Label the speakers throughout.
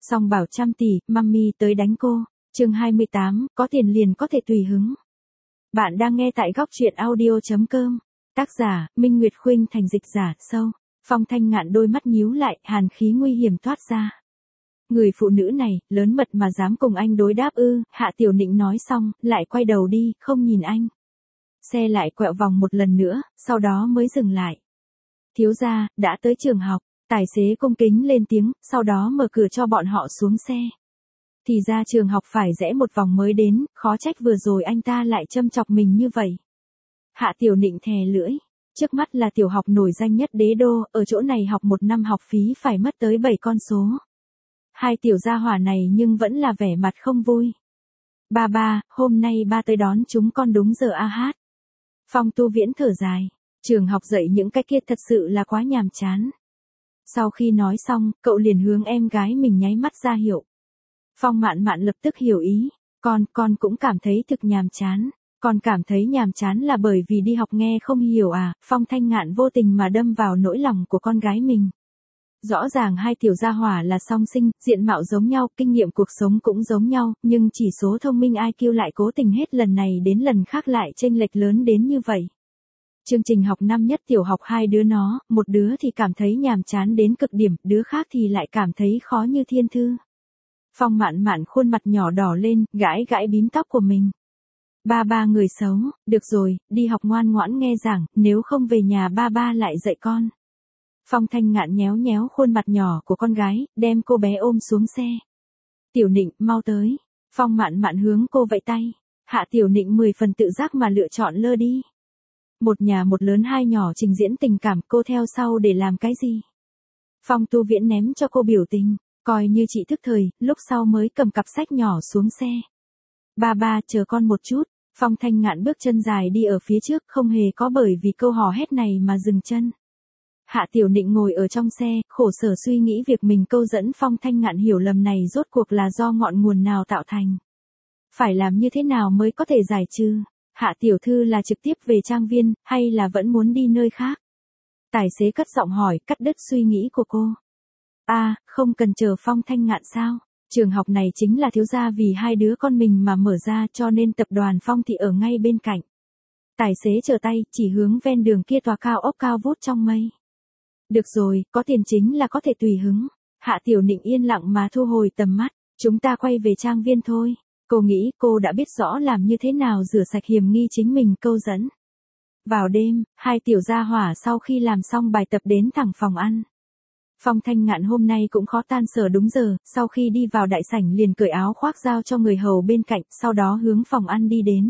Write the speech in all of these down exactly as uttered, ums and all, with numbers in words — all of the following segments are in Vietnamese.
Speaker 1: Song bảo trăm tỷ, mummy tới đánh cô. Chương hai mươi tám, có tiền liền có thể tùy hứng. Bạn đang nghe tại góc truyện audio chấm com. Tác giả, Minh Nguyệt Khuynh, thành dịch giả, sâu. Phong Thanh Ngạn đôi mắt nhíu lại, hàn khí nguy hiểm thoát ra. Người phụ nữ này, lớn mật mà dám cùng anh đối đáp ư? Hạ Tiểu Nịnh nói xong, lại quay đầu đi, không nhìn anh. Xe lại quẹo vòng một lần nữa, sau đó mới dừng lại. Thiếu gia, đã tới trường học. Tài xế cung kính lên tiếng, sau đó mở cửa cho bọn họ xuống xe. Thì ra trường học phải rẽ một vòng mới đến, khó trách vừa rồi anh ta lại châm chọc mình như vậy. Hạ Tiểu Nịnh thè lưỡi. Trước mắt là tiểu học nổi danh nhất đế đô, ở chỗ này học một năm học phí phải mất tới bảy con số. Hai tiểu gia hỏa này nhưng vẫn là vẻ mặt không vui. Ba ba, hôm nay ba tới đón chúng con đúng giờ a hát. Phong Tu Viễn thở dài. Trường học dạy những cái kia thật sự là quá nhàm chán. Sau khi nói xong, cậu liền hướng em gái mình nháy mắt ra hiệu. Phong Mạn Mạn lập tức hiểu ý. Con, con cũng cảm thấy thực nhàm chán. Con cảm thấy nhàm chán là bởi vì đi học nghe không hiểu à? Phong Thanh Ngạn vô tình mà đâm vào nỗi lòng của con gái mình. Rõ ràng hai tiểu gia hỏa là song sinh, diện mạo giống nhau, kinh nghiệm cuộc sống cũng giống nhau, nhưng chỉ số thông minh i kiu lại cố tình hết lần này đến lần khác lại chênh lệch lớn đến như vậy. Chương trình học năm nhất tiểu học hai đứa nó, một đứa thì cảm thấy nhàm chán đến cực điểm, đứa khác thì lại cảm thấy khó như thiên thư. Phong Mạn Mạn khuôn mặt nhỏ đỏ lên, gãi gãi bím tóc của mình. Ba ba người xấu, được rồi, đi học ngoan ngoãn nghe giảng, nếu không về nhà ba ba lại dạy con. Phong Thanh Ngạn nhéo nhéo khuôn mặt nhỏ của con gái, đem cô bé ôm xuống xe. Tiểu Nịnh, mau tới. Phong Mạn Mạn hướng cô vẫy tay. Hạ Tiểu Nịnh mười phần tự giác mà lựa chọn lơ đi. Một nhà một lớn hai nhỏ trình diễn tình cảm, cô theo sau để làm cái gì? Phong Tu Viễn ném cho cô biểu tình, coi như chị thức thời, lúc sau mới cầm cặp sách nhỏ xuống xe. Ba ba, chờ con một chút. Phong Thanh Ngạn bước chân dài đi ở phía trước, không hề có bởi vì câu hò hét này mà dừng chân. Hạ Tiểu Nịnh ngồi ở trong xe, khổ sở suy nghĩ việc mình câu dẫn Phong Thanh Ngạn hiểu lầm này rốt cuộc là do ngọn nguồn nào tạo thành. Phải làm như thế nào mới có thể giải trừ? Hạ tiểu thư là trực tiếp về trang viên, hay là vẫn muốn đi nơi khác? Tài xế cất giọng hỏi, cắt đứt suy nghĩ của cô. À, không cần chờ Phong Thanh Ngạn sao? Trường học này chính là thiếu gia vì hai đứa con mình mà mở ra, cho nên tập đoàn Phong Thị ở ngay bên cạnh. Tài xế trở tay, chỉ hướng ven đường kia tòa cao ốc cao vút trong mây. Được rồi, có tiền chính là có thể tùy hứng. Hạ Tiểu Nịnh yên lặng mà thu hồi tầm mắt. Chúng ta quay về trang viên thôi. Cô nghĩ cô đã biết rõ làm như thế nào rửa sạch hiểm nghi chính mình câu dẫn. Vào đêm, hai tiểu gia hỏa sau khi làm xong bài tập đến thẳng phòng ăn. Phong Thanh Ngạn hôm nay cũng khó tan sở đúng giờ, sau khi đi vào đại sảnh liền cởi áo khoác giao cho người hầu bên cạnh, sau đó hướng phòng ăn đi đến.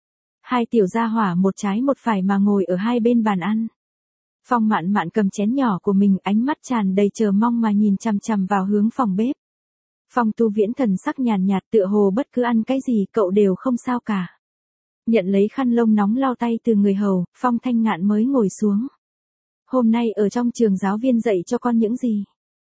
Speaker 1: Hai tiểu gia hỏa một trái một phải mà ngồi ở hai bên bàn ăn. Phong Mạn Mạn cầm chén nhỏ của mình, ánh mắt tràn đầy chờ mong mà nhìn chằm chằm vào hướng phòng bếp. Phong Tu Viễn thần sắc nhàn nhạt, tựa hồ bất cứ ăn cái gì cậu đều không sao cả. Nhận lấy khăn lông nóng lau tay từ người hầu, Phong Thanh Ngạn mới ngồi xuống. Hôm nay ở trong trường giáo viên dạy cho con những gì?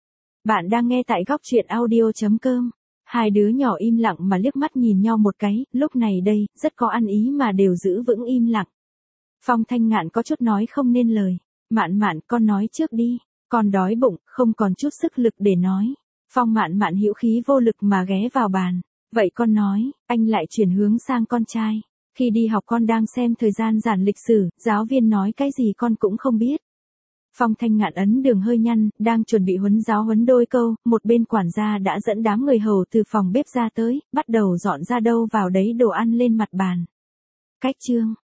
Speaker 1: Bạn đang nghe tại góc truyện audio chấm com. Hai đứa nhỏ im lặng mà liếc mắt nhìn nhau một cái, lúc này đây, rất có ăn ý mà đều giữ vững im lặng. Phong Thanh Ngạn có chút nói không nên lời. Mạn Mạn, con nói trước đi, con đói bụng, không còn chút sức lực để nói. Phong Mạn Mạn hữu khí vô lực mà ghé vào bàn. Vậy con nói, anh lại chuyển hướng sang con trai. Khi đi học con đang xem thời gian giản lịch sử, giáo viên nói cái gì con cũng không biết. Phong Thanh Ngạn ấn đường hơi nhăn, đang chuẩn bị huấn giáo huấn đôi câu, một bên quản gia đã dẫn đám người hầu từ phòng bếp ra tới, bắt đầu dọn ra đâu vào đấy đồ ăn lên mặt bàn. Cách chương,